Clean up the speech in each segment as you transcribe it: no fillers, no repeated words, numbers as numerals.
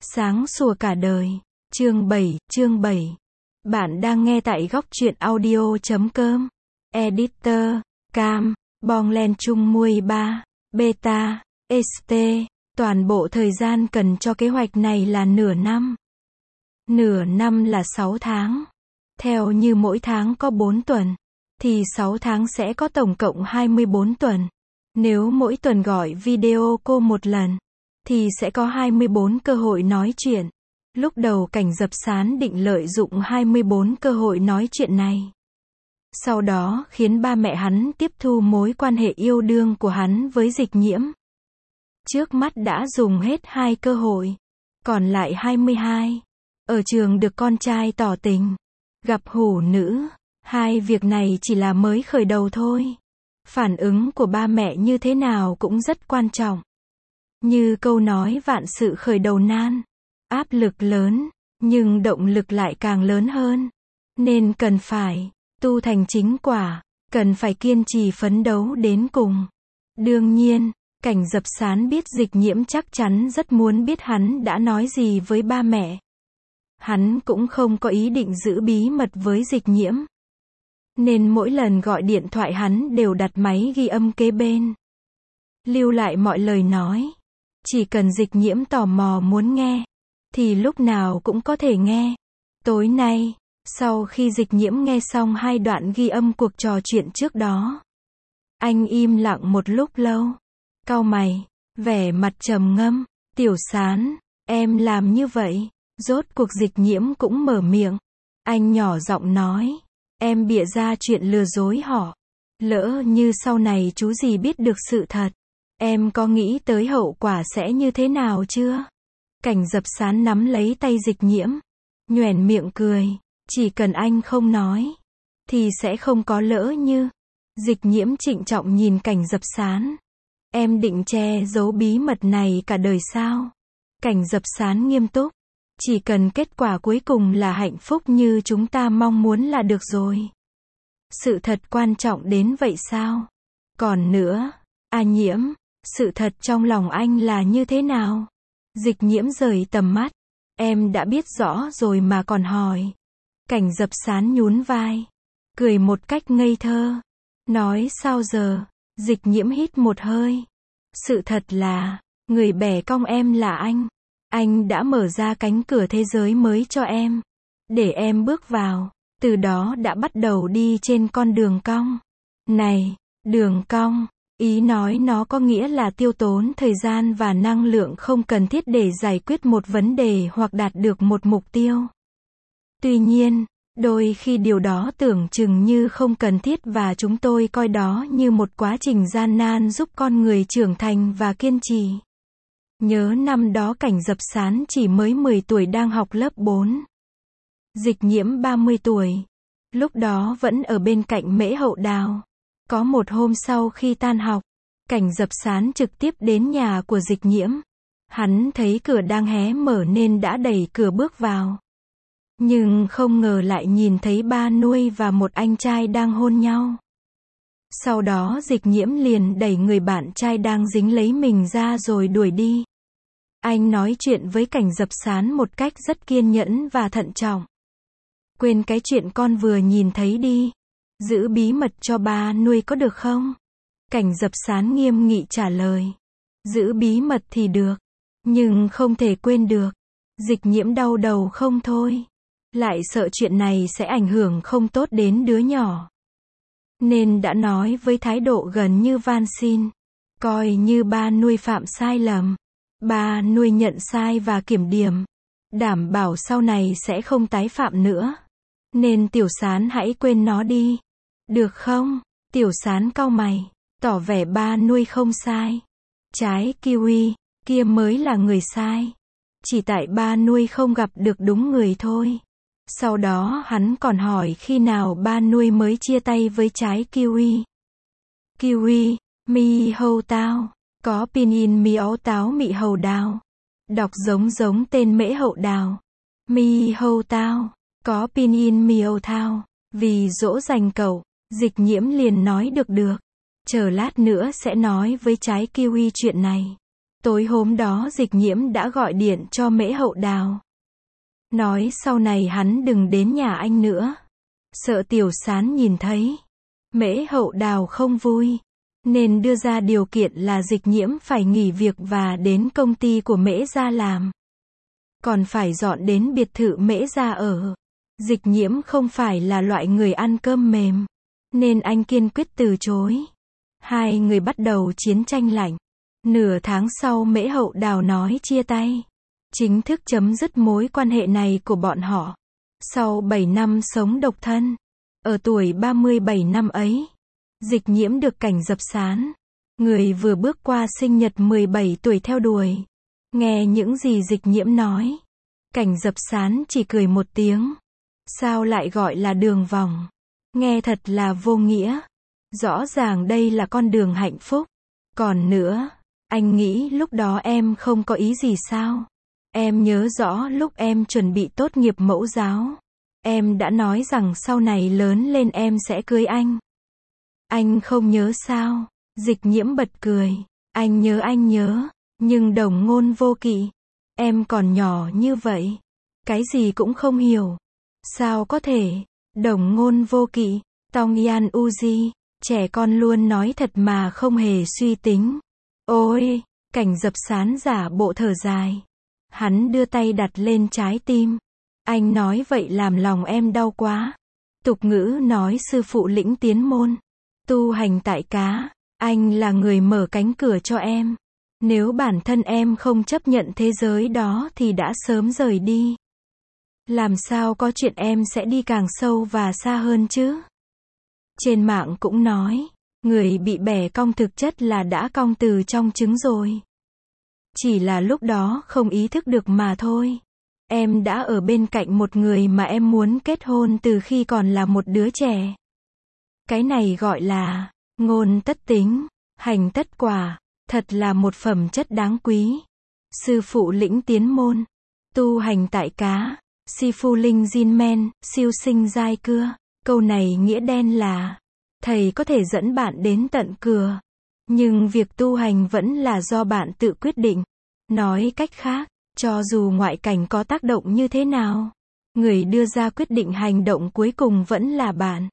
Sáng sủa cả đời. Chương 7. Bạn đang nghe tại góc truyện audio.com. Editor, Cam, Bong Len Chung Mui 3, Beta, ST. Toàn bộ thời gian cần cho kế hoạch này là nửa năm. Nửa năm là 6 tháng. Theo như mỗi tháng có 4 tuần, thì 6 tháng sẽ có tổng cộng 24 tuần. Nếu mỗi tuần gọi video cô một lần, thì sẽ có 24 cơ hội nói chuyện. Lúc đầu Cảnh Dập Sán định lợi dụng 24 cơ hội nói chuyện này. Sau đó khiến ba mẹ hắn tiếp thu mối quan hệ yêu đương của hắn với Dịch Nhiễm. Trước mắt đã dùng hết 2 cơ hội, còn lại 22. Ở trường được con trai tỏ tình, gặp hủ nữ, 2 việc này chỉ là mới khởi đầu thôi. Phản ứng của ba mẹ như thế nào cũng rất quan trọng. Như câu nói vạn sự khởi đầu nan, áp lực lớn, nhưng động lực lại càng lớn hơn. Nên cần phải tu thành chính quả, cần phải kiên trì phấn đấu đến cùng. Đương nhiên, Cảnh Dập Sán biết Dịch Nhiễm chắc chắn rất muốn biết hắn đã nói gì với ba mẹ. Hắn cũng không có ý định giữ bí mật với Dịch Nhiễm, nên mỗi lần gọi điện thoại hắn đều đặt máy ghi âm kế bên, lưu lại mọi lời nói. Chỉ cần Dịch Nhiễm tò mò muốn nghe, thì lúc nào cũng có thể nghe. Tối nay, sau khi Dịch Nhiễm nghe xong 2 đoạn ghi âm cuộc trò chuyện trước đó, anh im lặng một lúc lâu, cau mày, vẻ mặt trầm ngâm. Tiểu Sán, em làm như vậy. Rốt cuộc Dịch Nhiễm cũng mở miệng. Anh nhỏ giọng nói, em bịa ra chuyện lừa dối họ. Lỡ như sau này chú gì biết được sự thật, em có nghĩ tới hậu quả sẽ như thế nào chưa? Cảnh Dập Sán nắm lấy tay Dịch Nhiễm, nhoẻn miệng cười. Chỉ cần anh không nói, thì sẽ không có lỡ như. Dịch Nhiễm trịnh trọng nhìn Cảnh Dập Sán. Em định che giấu bí mật này cả đời sao? Cảnh Dập Sán nghiêm túc. Chỉ cần kết quả cuối cùng là hạnh phúc như chúng ta mong muốn là được rồi. Sự thật quan trọng đến vậy sao? Còn nữa, Nhiễm, sự thật trong lòng anh là như thế nào? Dịch Nhiễm rời tầm mắt. Em đã biết rõ rồi mà còn hỏi. Cảnh Dập Sán nhún vai, cười một cách ngây thơ. Nói sao giờ? Dịch Nhiễm hít một hơi. Sự thật là, người bẻ cong em là anh. Anh đã mở ra cánh cửa thế giới mới cho em, để em bước vào. Từ đó đã bắt đầu đi trên con đường cong. Này, đường cong, ý nói nó có nghĩa là tiêu tốn thời gian và năng lượng không cần thiết để giải quyết một vấn đề hoặc đạt được một mục tiêu. Tuy nhiên, đôi khi điều đó tưởng chừng như không cần thiết và chúng tôi coi đó như một quá trình gian nan giúp con người trưởng thành và kiên trì. Nhớ năm đó Cảnh Dập Sán chỉ mới 10 tuổi đang học lớp 4. Dịch Nhiễm 30 tuổi. Lúc đó vẫn ở bên cạnh Mễ Hậu Đào. Có một hôm sau khi tan học, Cảnh Dập Sán trực tiếp đến nhà của Dịch Nhiễm. Hắn thấy cửa đang hé mở nên đã đẩy cửa bước vào. Nhưng không ngờ lại nhìn thấy ba nuôi và một anh trai đang hôn nhau. Sau đó Dịch Nhiễm liền đẩy người bạn trai đang dính lấy mình ra rồi đuổi đi. Anh nói chuyện với Cảnh Dập Sán một cách rất kiên nhẫn và thận trọng. Quên cái chuyện con vừa nhìn thấy đi. Giữ bí mật cho ba nuôi có được không? Cảnh Dập Sán nghiêm nghị trả lời. Giữ bí mật thì được, nhưng không thể quên được. Dịch Nhiễm đau đầu không thôi. Lại sợ chuyện này sẽ ảnh hưởng không tốt đến đứa nhỏ, nên đã nói với thái độ gần như van xin. Coi như ba nuôi phạm sai lầm. Ba nuôi nhận sai và kiểm điểm, đảm bảo sau này sẽ không tái phạm nữa. Nên Tiểu Sán hãy quên nó đi. Được không? Tiểu Sán cau mày, tỏ vẻ ba nuôi không sai. Trái kiwi kia mới là người sai. Chỉ tại ba nuôi không gặp được đúng người thôi. Sau đó hắn còn hỏi khi nào ba nuôi mới chia tay với trái kiwi. Kiwi, mi hầu tao, có pinin mi ấu táo mị hầu đào. Đọc giống tên Mễ Hậu Đào. Mi hầu tao, có pinin mi ấu thao. Vì dỗ dành cậu, Dịch Nhiễm liền nói được. Chờ lát nữa sẽ nói với trái kiwi chuyện này. Tối hôm đó Dịch Nhiễm đã gọi điện cho Mễ Hậu Đào. Nói sau này hắn đừng đến nhà anh nữa. Sợ Tiểu Sán nhìn thấy. Mễ Hậu Đào không vui. Nên đưa ra điều kiện là Dịch Nhiễm phải nghỉ việc và đến công ty của Mễ gia làm. Còn phải dọn đến biệt thự Mễ gia ở. Dịch Nhiễm không phải là loại người ăn cơm mềm. Nên anh kiên quyết từ chối. Hai người bắt đầu chiến tranh lạnh. Nửa tháng sau Mễ Hậu Đào nói chia tay. Chính thức chấm dứt mối quan hệ này của bọn họ. Sau 7 năm sống độc thân. Ở tuổi 37 năm ấy. Dịch Nhiễm được Cảnh Dập Sán. Người vừa bước qua sinh nhật 17 tuổi theo đuổi. Nghe những gì Dịch Nhiễm nói. Cảnh Dập Sán chỉ cười một tiếng. Sao lại gọi là đường vòng? Nghe thật là vô nghĩa. Rõ ràng đây là con đường hạnh phúc. Còn nữa, anh nghĩ lúc đó em không có ý gì sao? Em nhớ rõ lúc em chuẩn bị tốt nghiệp mẫu giáo. Em đã nói rằng sau này lớn lên em sẽ cưới anh. Anh không nhớ sao? Dịch Nhiễm bật cười. Anh nhớ. Nhưng đồng ngôn vô kỵ. Em còn nhỏ như vậy. Cái gì cũng không hiểu. Sao có thể? Đồng ngôn vô kỵ. Tong Yan Uzi. Trẻ con luôn nói thật mà không hề suy tính. Ôi! Cảnh Dập Sán giả bộ thở dài. Hắn đưa tay đặt lên trái tim. Anh nói vậy làm lòng em đau quá. Tục ngữ nói sư phụ lĩnh tiến môn. Tu hành tại cá. Anh là người mở cánh cửa cho em. Nếu bản thân em không chấp nhận thế giới đó thì đã sớm rời đi. Làm sao có chuyện em sẽ đi càng sâu và xa hơn chứ? Trên mạng cũng nói, người bị bẻ cong thực chất là đã cong từ trong trứng rồi. Chỉ là lúc đó không ý thức được mà thôi. Em đã ở bên cạnh một người mà em muốn kết hôn từ khi còn là một đứa trẻ. Cái này gọi là ngôn tất tính, hành tất quả, thật là một phẩm chất đáng quý. Sư phụ lĩnh tiến môn, tu hành tại cá, si phu linh jin men, siêu sinh giai cưa. Câu này nghĩa đen là, thầy có thể dẫn bạn đến tận cửa, nhưng việc tu hành vẫn là do bạn tự quyết định. Nói cách khác, cho dù ngoại cảnh có tác động như thế nào, người đưa ra quyết định hành động cuối cùng vẫn là bạn.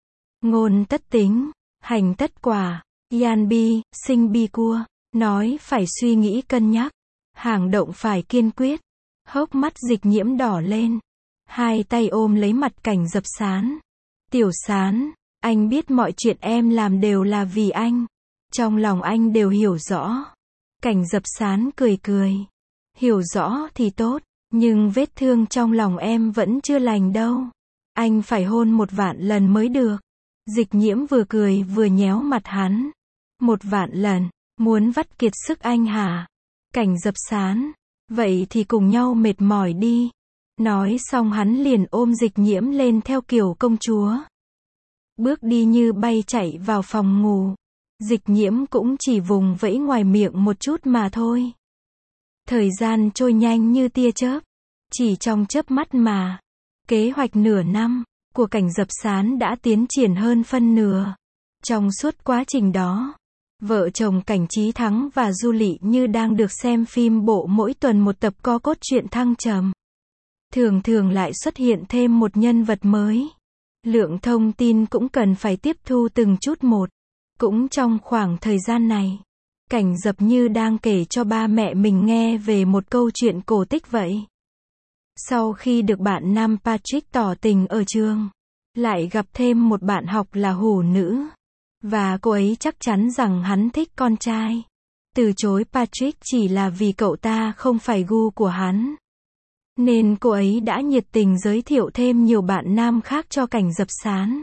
Ngôn tất tính, hành tất quả, yan bi, sinh bi cua, nói phải suy nghĩ cân nhắc, hành động phải kiên quyết. Hốc mắt Dịch Nhiễm đỏ lên, hai tay ôm lấy mặt Cảnh Dập Sán. Tiểu Sán, anh biết mọi chuyện em làm đều là vì anh. Trong lòng anh đều hiểu rõ. Cảnh Dập Sán cười cười. Hiểu rõ thì tốt, nhưng vết thương trong lòng em vẫn chưa lành đâu. Anh phải hôn 1.000.000 lần mới được. Dịch Nhiễm vừa cười vừa nhéo mặt hắn. 1.000.000 lần, muốn vắt kiệt sức anh hả? Cảnh Dập Sán, vậy thì cùng nhau mệt mỏi đi. Nói xong hắn liền ôm Dịch Nhiễm lên theo kiểu công chúa. Bước đi như bay chạy vào phòng ngủ. Dịch Nhiễm cũng chỉ vùng vẫy ngoài miệng một chút mà thôi. Thời gian trôi nhanh như tia chớp. Chỉ trong chớp mắt mà. Kế hoạch nửa năm của Cảnh Dập Sán đã tiến triển hơn phân nửa. Trong suốt quá trình đó, vợ chồng Cảnh Chí Thắng và Du Lị như đang được xem phim bộ mỗi tuần một tập có cốt truyện thăng trầm. Thường thường lại xuất hiện thêm một nhân vật mới. Lượng thông tin cũng cần phải tiếp thu từng chút một. Cũng trong khoảng thời gian này, Cảnh Dập như đang kể cho ba mẹ mình nghe về một câu chuyện cổ tích vậy. Sau khi được bạn nam Patrick tỏ tình ở trường, lại gặp thêm một bạn học là hủ nữ. Và cô ấy chắc chắn rằng hắn thích con trai. Từ chối Patrick chỉ là vì cậu ta không phải gu của hắn. Nên cô ấy đã nhiệt tình giới thiệu thêm nhiều bạn nam khác cho Cảnh Dập Sán.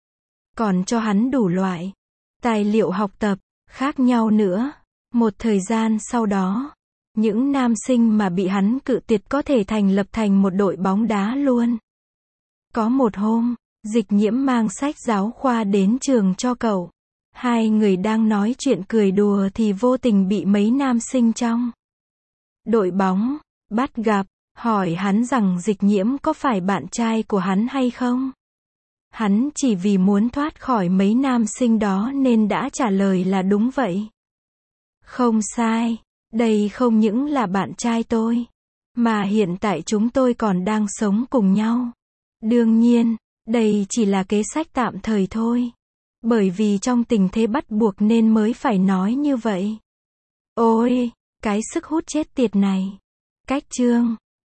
Còn cho hắn đủ loại tài liệu học tập khác nhau nữa. Một thời gian sau đó, những nam sinh mà bị hắn cự tuyệt có thể thành lập thành một đội bóng đá luôn. Có một hôm, Dịch Nhiễm mang sách giáo khoa đến trường cho cậu. Hai người đang nói chuyện cười đùa thì vô tình bị mấy nam sinh trong đội bóng bắt gặp, hỏi hắn rằng Dịch Nhiễm có phải bạn trai của hắn hay không. Hắn chỉ vì muốn thoát khỏi mấy nam sinh đó nên đã trả lời là đúng vậy. Không sai. Đây không những là bạn trai tôi, mà hiện tại chúng tôi còn đang sống cùng nhau. Đương nhiên, đây chỉ là kế sách tạm thời thôi. Bởi vì trong tình thế bắt buộc nên mới phải nói như vậy. Ôi, cái sức hút chết tiệt này. Cách chương